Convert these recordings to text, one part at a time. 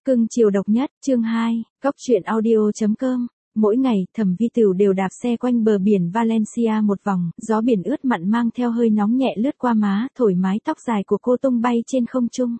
Cưng chiều độc nhất, chương 2, Cóc truyện audio.com. Mỗi ngày, Thẩm Vi Tửu đều đạp xe quanh bờ biển Valencia một vòng, gió biển ướt mặn mang theo hơi nóng nhẹ lướt qua má, thổi mái tóc dài của cô tung bay trên không trung.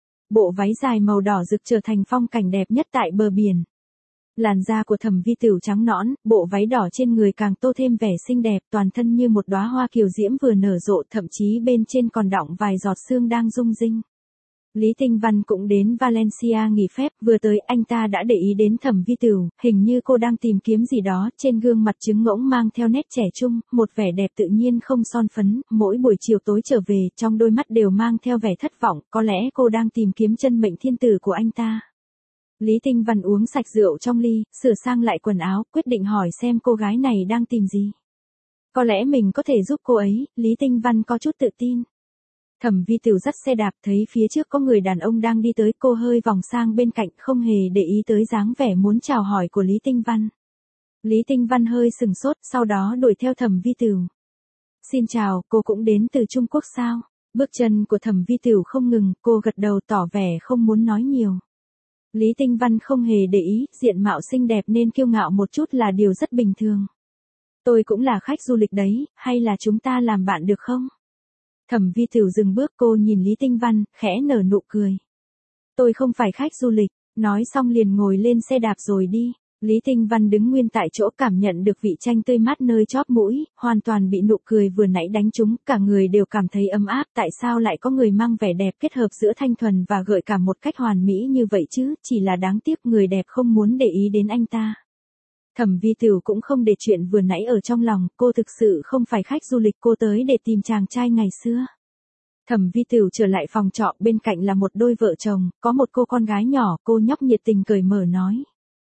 Bộ váy dài màu đỏ rực trở thành phong cảnh đẹp nhất tại bờ biển. Làn da của Thẩm Vi Tửu trắng nõn, bộ váy đỏ trên người càng tô thêm vẻ xinh đẹp, toàn thân như một đóa hoa kiều diễm vừa nở rộ, thậm chí bên trên còn đọng vài giọt sương đang rung rinh. Lý Tinh Văn cũng đến Valencia nghỉ phép, vừa tới anh ta đã để ý đến Thẩm Vi Tửu, hình như cô đang tìm kiếm gì đó, trên gương mặt trứng ngỗng mang theo nét trẻ trung, một vẻ đẹp tự nhiên không son phấn, mỗi buổi chiều tối trở về, trong đôi mắt đều mang theo vẻ thất vọng, có lẽ cô đang tìm kiếm chân mệnh thiên tử của anh ta. Lý Tinh Văn uống sạch rượu trong ly, sửa sang lại quần áo, quyết định hỏi xem cô gái này đang tìm gì. Có lẽ mình có thể giúp cô ấy, Lý Tinh Văn có chút tự tin. Thẩm Vi Tửu dắt xe đạp thấy phía trước có người đàn ông đang đi tới, cô hơi vòng sang bên cạnh không hề để ý tới dáng vẻ muốn chào hỏi của Lý Tinh Văn. Lý Tinh Văn hơi sừng sốt, sau đó đuổi theo Thẩm Vi Tửu. Xin chào, cô cũng đến từ Trung Quốc sao? Bước chân của Thẩm Vi Tửu không ngừng, cô gật đầu tỏ vẻ không muốn nói nhiều. Lý Tinh Văn không hề để ý, diện mạo xinh đẹp nên kiêu ngạo một chút là điều rất bình thường. Tôi cũng là khách du lịch đấy, hay là chúng ta làm bạn được không? Thẩm Vi Tửu dừng bước, cô nhìn Lý Tinh Văn, khẽ nở nụ cười. Tôi không phải khách du lịch, nói xong liền ngồi lên xe đạp rồi đi. Lý Tinh Văn đứng nguyên tại chỗ, cảm nhận được vị chanh tươi mát nơi chóp mũi, hoàn toàn bị nụ cười vừa nãy đánh trúng, cả người đều cảm thấy ấm áp, tại sao lại có người mang vẻ đẹp kết hợp giữa thanh thuần và gợi cảm một cách hoàn mỹ như vậy chứ, chỉ là đáng tiếc người đẹp không muốn để ý đến anh ta. Thẩm Vi Tửu cũng không để chuyện vừa nãy ở trong lòng, cô thực sự không phải khách du lịch, cô tới để tìm chàng trai ngày xưa. Thẩm Vi Tửu trở lại phòng trọ, bên cạnh là một đôi vợ chồng, có một cô con gái nhỏ, cô nhóc nhiệt tình cởi mở nói.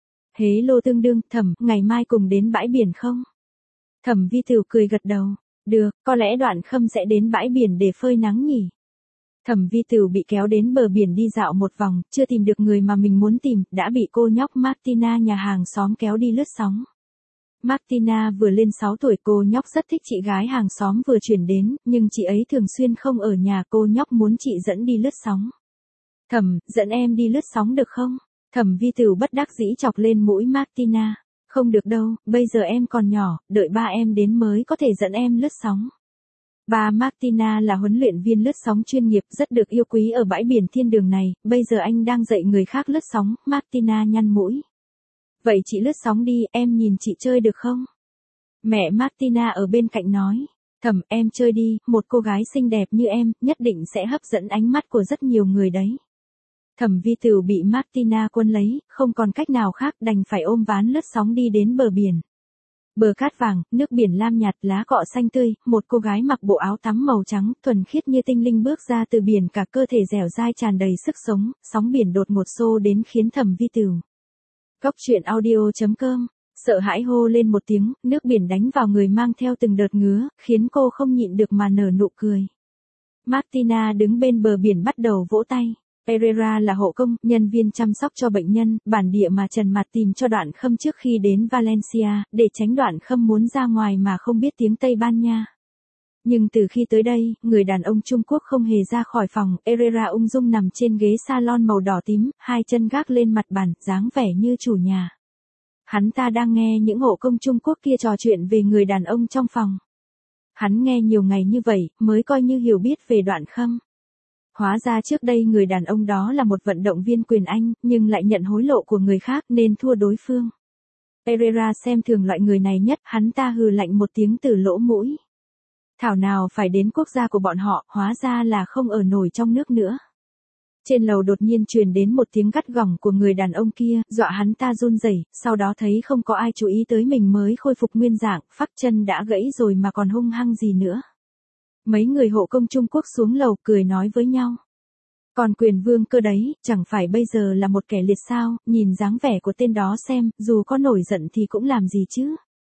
Hế lô tương đương, Thẩm, ngày mai cùng đến bãi biển không? Thẩm Vi Tửu cười gật đầu, được, có lẽ Đoạn Khâm sẽ đến bãi biển để phơi nắng nhỉ. Thẩm Vi Tửu bị kéo đến bờ biển đi dạo một vòng, chưa tìm được người mà mình muốn tìm, đã bị cô nhóc Martina nhà hàng xóm kéo đi lướt sóng. Martina vừa lên 6 tuổi, cô nhóc rất thích chị gái hàng xóm vừa chuyển đến, nhưng chị ấy thường xuyên không ở nhà, cô nhóc muốn chị dẫn đi lướt sóng. Thẩm, dẫn em đi lướt sóng được không? Thẩm Vi Tửu bất đắc dĩ chọc lên mũi Martina. Không được đâu, bây giờ em còn nhỏ, đợi ba em đến mới có thể dẫn em lướt sóng. Bà Martina là huấn luyện viên lướt sóng chuyên nghiệp, rất được yêu quý ở bãi biển thiên đường này, bây giờ anh đang dạy người khác lướt sóng, Martina nhăn mũi. Vậy chị lướt sóng đi, em nhìn chị chơi được không? Mẹ Martina ở bên cạnh nói, Thẩm, em chơi đi, một cô gái xinh đẹp như em, nhất định sẽ hấp dẫn ánh mắt của rất nhiều người đấy. Thẩm Vi Tửu bị Martina quấn lấy, không còn cách nào khác, đành phải ôm ván lướt sóng đi đến bờ biển. Bờ cát vàng, nước biển lam nhạt, lá cọ xanh tươi, một cô gái mặc bộ áo tắm màu trắng, thuần khiết như tinh linh bước ra từ biển, cả cơ thể dẻo dai tràn đầy sức sống, sóng biển đột ngột xô đến khiến Thẩm Vi Tửu. Cóc truyện audio.com, sợ hãi hô lên một tiếng, nước biển đánh vào người mang theo từng đợt ngứa, khiến cô không nhịn được mà nở nụ cười. Martina đứng bên bờ biển bắt đầu vỗ tay. Pereira là hộ công, nhân viên chăm sóc cho bệnh nhân, bản địa mà Trần Mạt tìm cho Đoạn Khâm trước khi đến Valencia, để tránh Đoạn Khâm muốn ra ngoài mà không biết tiếng Tây Ban Nha. Nhưng từ khi tới đây, người đàn ông Trung Quốc không hề ra khỏi phòng, Pereira ung dung nằm trên ghế salon màu đỏ tím, hai chân gác lên mặt bàn, dáng vẻ như chủ nhà. Hắn ta đang nghe những hộ công Trung Quốc kia trò chuyện về người đàn ông trong phòng. Hắn nghe nhiều ngày như vậy, mới coi như hiểu biết về Đoạn Khâm. Hóa ra trước đây người đàn ông đó là một vận động viên quyền Anh, nhưng lại nhận hối lộ của người khác nên thua đối phương. Pereira xem thường loại người này nhất, hắn ta hừ lạnh một tiếng từ lỗ mũi. Thảo nào phải đến quốc gia của bọn họ, hóa ra là không ở nổi trong nước nữa. Trên lầu đột nhiên truyền đến một tiếng gắt gỏng của người đàn ông kia, dọa hắn ta run rẩy, sau đó thấy không có ai chú ý tới mình mới khôi phục nguyên dạng, phắc chân đã gãy rồi mà còn hung hăng gì nữa. Mấy người hộ công Trung Quốc xuống lầu cười nói với nhau. Còn Quyền Vương cơ đấy, chẳng phải bây giờ là một kẻ liệt sao, nhìn dáng vẻ của tên đó xem, dù có nổi giận thì cũng làm gì chứ.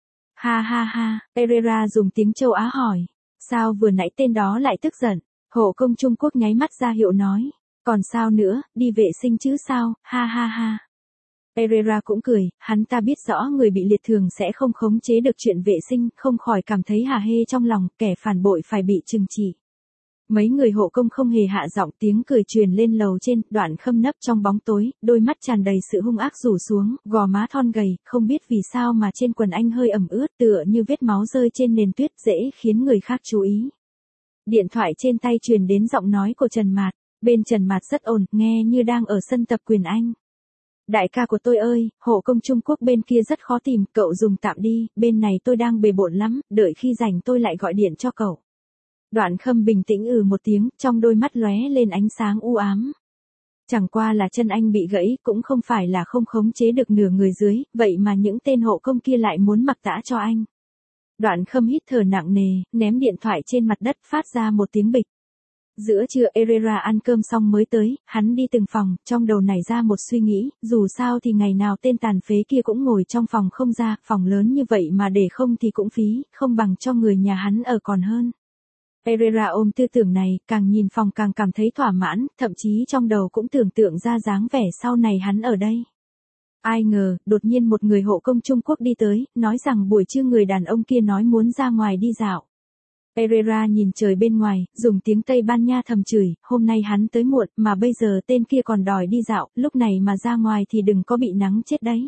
Ha ha ha, Pereira dùng tiếng châu Á hỏi. Sao vừa nãy tên đó lại tức giận? Hộ công Trung Quốc nháy mắt ra hiệu nói. Còn sao nữa, đi vệ sinh chứ sao, ha ha ha. Pereira cũng cười, hắn ta biết rõ người bị liệt thường sẽ không khống chế được chuyện vệ sinh, không khỏi cảm thấy hả hê trong lòng, kẻ phản bội phải bị trừng trị. Mấy người hộ công không hề hạ giọng, tiếng cười truyền lên lầu trên, Đoạn Khâm nấp trong bóng tối, đôi mắt tràn đầy sự hung ác rủ xuống, gò má thon gầy, không biết vì sao mà trên quần anh hơi ẩm ướt tựa như vết máu rơi trên nền tuyết dễ khiến người khác chú ý. Điện thoại trên tay truyền đến giọng nói của Trần Mạt, bên Trần Mạt rất ổn, nghe như đang ở sân tập quyền Anh. Đại ca của tôi ơi, hộ công Trung Quốc bên kia rất khó tìm, cậu dùng tạm đi, bên này tôi đang bề bộn lắm, đợi khi rảnh tôi lại gọi điện cho cậu. Đoạn Khâm bình tĩnh một tiếng, trong đôi mắt lóe lên ánh sáng u ám. Chẳng qua là chân anh bị gãy, cũng không phải là không khống chế được nửa người dưới, vậy mà những tên hộ công kia lại muốn mặc tã cho anh. Đoạn Khâm hít thở nặng nề, ném điện thoại trên mặt đất, phát ra một tiếng bịch. Giữa trưa Herrera ăn cơm xong mới tới, hắn đi từng phòng, trong đầu nảy ra một suy nghĩ, dù sao thì ngày nào tên tàn phế kia cũng ngồi trong phòng không ra, phòng lớn như vậy mà để không thì cũng phí, không bằng cho người nhà hắn ở còn hơn. Herrera ôm tư tưởng này, càng nhìn phòng càng cảm thấy thỏa mãn, thậm chí trong đầu cũng tưởng tượng ra dáng vẻ sau này hắn ở đây. Ai ngờ, đột nhiên một người hộ công Trung Quốc đi tới, nói rằng buổi trưa người đàn ông kia nói muốn ra ngoài đi dạo. Herrera nhìn trời bên ngoài, dùng tiếng Tây Ban Nha thầm chửi, hôm nay hắn tới muộn, mà bây giờ tên kia còn đòi đi dạo, lúc này mà ra ngoài thì đừng có bị nắng chết đấy.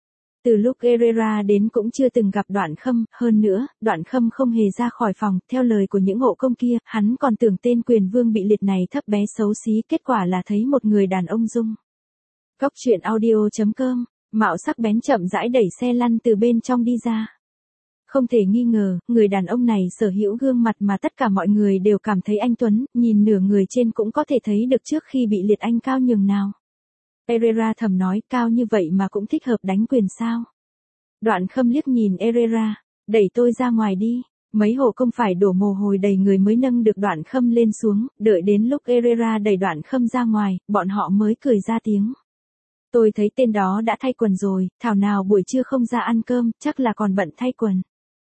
Từ lúc Herrera đến cũng chưa từng gặp Đoạn Khâm, hơn nữa, Đoạn Khâm không hề ra khỏi phòng, theo lời của những hộ công kia, hắn còn tưởng tên quyền vương bị liệt này thấp bé xấu xí, kết quả là thấy một người đàn ông dung. Góc truyện audio.com, mạo sắc bén chậm rãi đẩy xe lăn từ bên trong đi ra. Không thể nghi ngờ, người đàn ông này sở hữu gương mặt mà tất cả mọi người đều cảm thấy anh tuấn, nhìn nửa người trên cũng có thể thấy được trước khi bị liệt anh cao nhường nào. Herrera thầm nói, cao như vậy mà cũng thích hợp đánh quyền sao. Đoạn Khâm liếc nhìn Herrera, đẩy tôi ra ngoài đi. Mấy hộ công phải đổ mồ hôi đầy người mới nâng được Đoạn Khâm lên xuống, đợi đến lúc Herrera đẩy Đoạn Khâm ra ngoài, bọn họ mới cười ra tiếng. Tôi thấy tên đó đã thay quần rồi, thảo nào buổi trưa không ra ăn cơm, chắc là còn bận thay quần.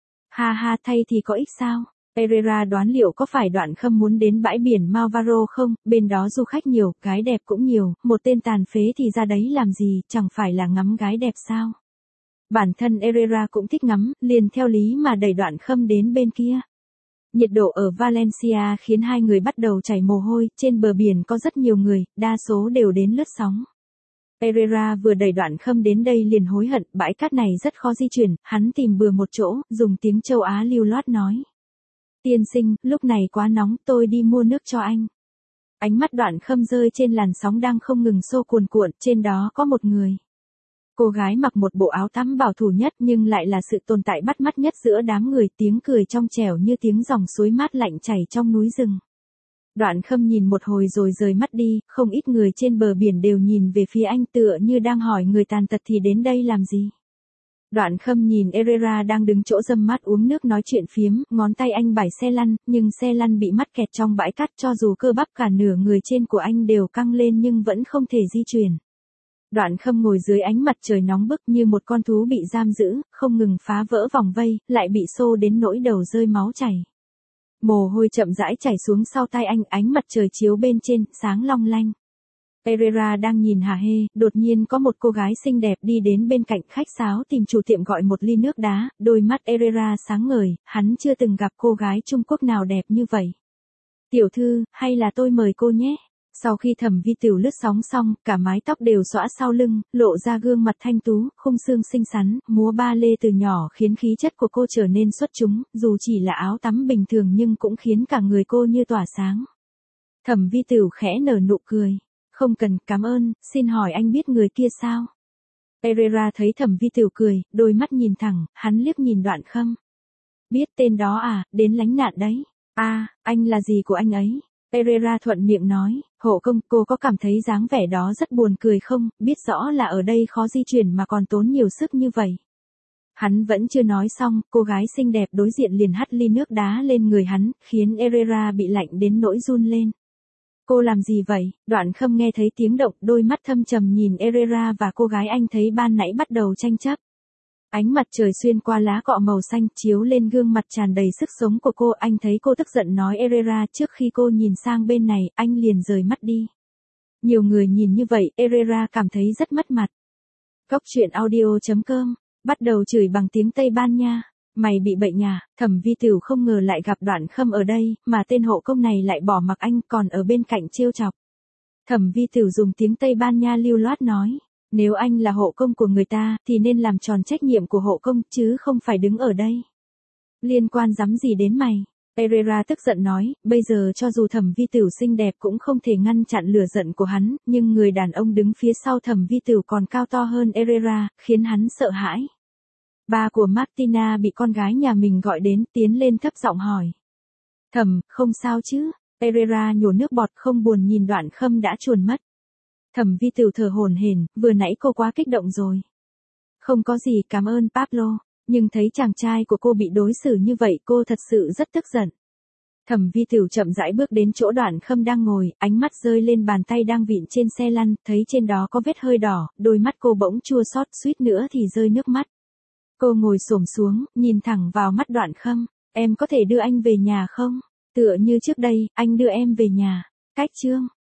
Ha ha, thay thì có ích sao? Herrera đoán liệu có phải Đoạn Khâm muốn đến bãi biển Malvaro không, bên đó du khách nhiều, gái đẹp cũng nhiều, một tên tàn phế thì ra đấy làm gì, chẳng phải là ngắm gái đẹp sao? Bản thân Herrera cũng thích ngắm, liền theo lý mà đẩy Đoạn Khâm đến bên kia. Nhiệt độ ở Valencia khiến hai người bắt đầu chảy mồ hôi, trên bờ biển có rất nhiều người, đa số đều đến lướt sóng. Herrera vừa đẩy Đoạn Khâm đến đây liền hối hận, bãi cát này rất khó di chuyển, hắn tìm bừa một chỗ, dùng tiếng châu Á lưu loát nói. Tiên sinh, lúc này quá nóng, tôi đi mua nước cho anh. Ánh mắt Đoạn Khâm rơi trên làn sóng đang không ngừng xô cuồn cuộn, trên đó có một người. Cô gái mặc một bộ áo tắm bảo thủ nhất nhưng lại là sự tồn tại bắt mắt nhất giữa đám người, tiếng cười trong trẻo như tiếng dòng suối mát lạnh chảy trong núi rừng. Đoạn Khâm nhìn một hồi rồi rời mắt đi, không ít người trên bờ biển đều nhìn về phía anh tựa như đang hỏi người tàn tật thì đến đây làm gì. Đoạn Khâm nhìn Herrera đang đứng chỗ râm mát uống nước nói chuyện phiếm, ngón tay anh bải xe lăn, nhưng xe lăn bị mắc kẹt trong bãi cát, cho dù cơ bắp cả nửa người trên của anh đều căng lên nhưng vẫn không thể di chuyển. Đoạn Khâm ngồi dưới ánh mặt trời nóng bức như một con thú bị giam giữ, không ngừng phá vỡ vòng vây, lại bị xô đến nỗi đầu rơi máu chảy. Mồ hôi chậm rãi chảy xuống sau tai anh, ánh mặt trời chiếu bên trên, sáng long lanh. Herrera đang nhìn hả hê, đột nhiên có một cô gái xinh đẹp đi đến bên cạnh, khách sáo tìm chủ tiệm gọi một ly nước đá, đôi mắt Herrera sáng ngời, hắn chưa từng gặp cô gái Trung Quốc nào đẹp như vậy. Tiểu thư, hay là tôi mời cô nhé. Sau khi Thẩm Vi Tửu lướt sóng xong, cả mái tóc đều xõa sau lưng, lộ ra gương mặt thanh tú, khung xương xinh xắn, múa ba lê từ nhỏ khiến khí chất của cô trở nên xuất chúng, dù chỉ là áo tắm bình thường nhưng cũng khiến cả người cô như tỏa sáng. Thẩm Vi Tửu khẽ nở nụ cười. Không cần, cảm ơn, xin hỏi anh biết người kia sao? Herrera thấy Thẩm Vi Tửu cười, đôi mắt nhìn thẳng, hắn liếc nhìn Đoạn Khâm. Biết tên đó à, đến lánh nạn đấy. À, anh là gì của anh ấy? Herrera thuận miệng nói, hộ công, cô có cảm thấy dáng vẻ đó rất buồn cười không, biết rõ là ở đây khó di chuyển mà còn tốn nhiều sức như vậy. Hắn vẫn chưa nói xong, cô gái xinh đẹp đối diện liền hắt ly nước đá lên người hắn, khiến Herrera bị lạnh đến nỗi run lên. Cô làm gì vậy? Đoạn Khâm nghe thấy tiếng động, đôi mắt thâm trầm nhìn Herrera và cô gái anh thấy ban nãy bắt đầu tranh chấp. Ánh mặt trời xuyên qua lá cọ màu xanh chiếu lên gương mặt tràn đầy sức sống của cô, anh thấy cô tức giận nói Herrera, trước khi cô nhìn sang bên này, anh liền rời mắt đi. Nhiều người nhìn như vậy, Herrera cảm thấy rất mất mặt. Góc truyện audio.com, bắt đầu chửi bằng tiếng Tây Ban Nha. Mày bị bệnh à? Thẩm Vi Tửu không ngờ lại gặp Đoạn Khâm ở đây, mà tên hộ công này lại bỏ mặc anh còn ở bên cạnh trêu chọc. Thẩm Vi Tửu dùng tiếng Tây Ban Nha lưu loát nói, nếu anh là hộ công của người ta, thì nên làm tròn trách nhiệm của hộ công, chứ không phải đứng ở đây. Liên quan dám gì đến mày? Pereira tức giận nói, bây giờ cho dù Thẩm Vi Tửu xinh đẹp cũng không thể ngăn chặn lửa giận của hắn, nhưng người đàn ông đứng phía sau Thẩm Vi Tửu còn cao to hơn Pereira, khiến hắn sợ hãi. Ba của Martina bị con gái nhà mình gọi đến, tiến lên thấp giọng hỏi. Thẩm, không sao chứ? Pereira nhổ nước bọt không buồn nhìn Đoạn Khâm đã chuồn mất. Thẩm Vi Tửu thở hổn hển, vừa nãy cô quá kích động rồi. Không có gì, cảm ơn Pablo, nhưng thấy chàng trai của cô bị đối xử như vậy cô thật sự rất tức giận. Thẩm Vi Tửu chậm rãi bước đến chỗ Đoạn Khâm đang ngồi, ánh mắt rơi lên bàn tay đang vịn trên xe lăn, thấy trên đó có vết hơi đỏ, đôi mắt cô bỗng chua xót, suýt nữa thì rơi nước mắt. Cô ngồi xổm xuống, nhìn thẳng vào mắt Đoạn Khâm, em có thể đưa anh về nhà không? Tựa như trước đây, anh đưa em về nhà. Cách chương